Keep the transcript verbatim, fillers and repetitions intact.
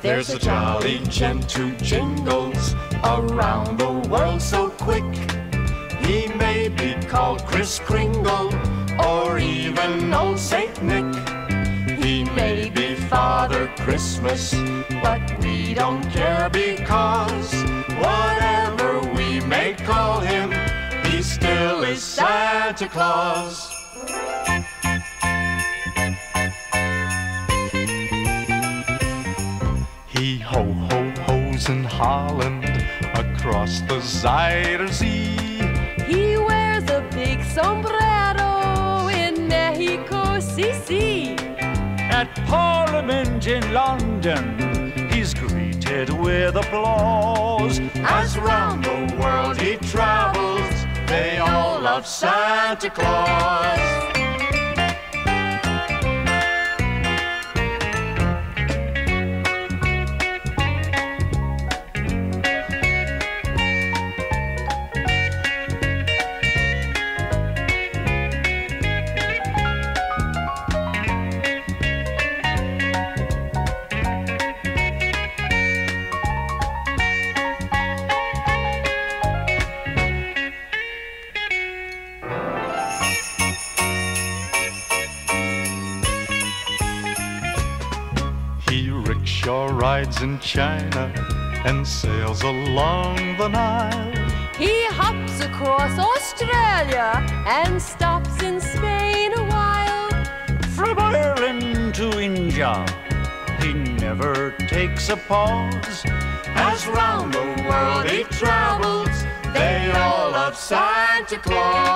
There's a jolly gent who jingles around the world so quick. He may be called Kris Kringle or even old Saint Nick. He may be Father Christmas, but we don't care because whatever we may call him, he still is Santa Claus. He ho-ho-hos in Holland across the Zuider Zee. He wears a big sombrero in Mexico City. At Parliament in London, he's greeted with applause. As round the world he travels, they all love Santa Claus. He rickshaw rides in China and sails along the Nile. He hops across Australia and stops in Spain a while. From Ireland to India, he never takes a pause. As round the world he travels, they all love Santa Claus.